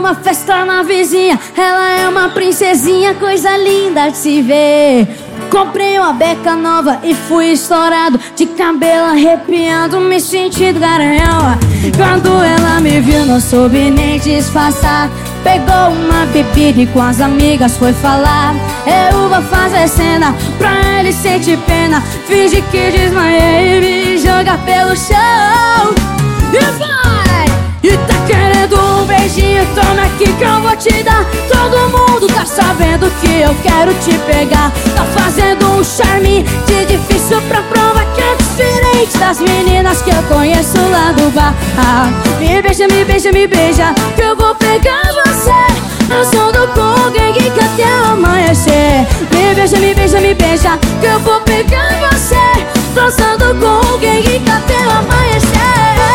uma festa na vizinha. Ela é uma princesinha, coisa linda de se ver. Comprei uma beca nova e fui estourado, de cabelo arrepiando, me sentindo garanhão. Quando ela me viu, não soube nem disfarçar. Pegou uma bebida e com as amigas foi falar. Eu vou fazer cena pra ele sentir pena. Finge que desmaiei e me joga pelo chão. E vai! E tá querendo um beijinho? Toma aqui que eu vou te dar. Todo mundo tá sabendo que eu quero te pegar. Tá fazendo um charme de difícil pra prova que é diferente das meninas que eu conheço lá do bar. Me beija, me beija, me beija, que eu vou pegar você. Dançando com alguém que quer até amanhecer. Me beija, me beija, me beija, que eu vou pegar você. Dançando com alguém que quer até amanhecer.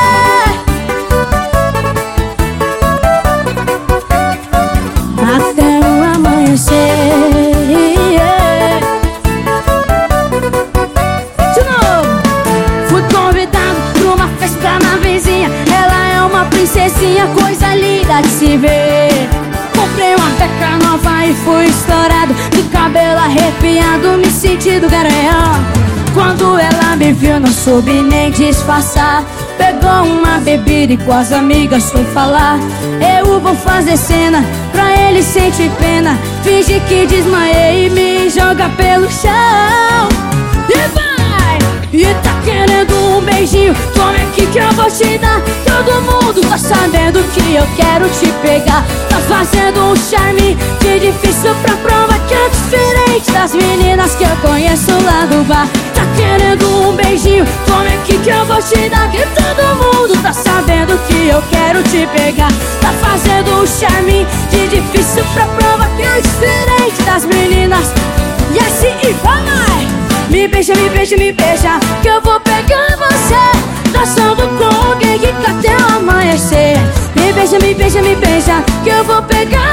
Até o amanhecer, yeah. De novo. Fui convidado pra uma festa na vizinha. Ela é uma princesinha, coisa linda de se ver. Comprei uma beca nova e fui estourado, de cabelo arrepiado, me sentindo garanhão. Quando ela me viu, não soube nem disfarçar. Pegou uma bebida e com as amigas foi falar. Eu vou fazer cena pra ele sentir pena. Finge que desmaiei e me joga pelo chão. E vai! E tá querendo um beijinho? Tome aqui que eu vou te dar. Todo mundo tá sabendo que eu quero te pegar. Tá fazendo um charme de difícil pra prova que é diferente das meninas que eu conheço lá do bar. Tá querendo um beijinho? Tome aqui que eu vou te dar. Que todo mundo tá sabendo que eu quero te pegar. Tá fazendo um charme de difícil pra prova que é diferente das meninas. E assim e vai! Me beija, me beija, me beija, que eu vou pegar você. Dançando com alguém que quer até amanhecer. Me beija, me beija, me beija, que eu vou pegar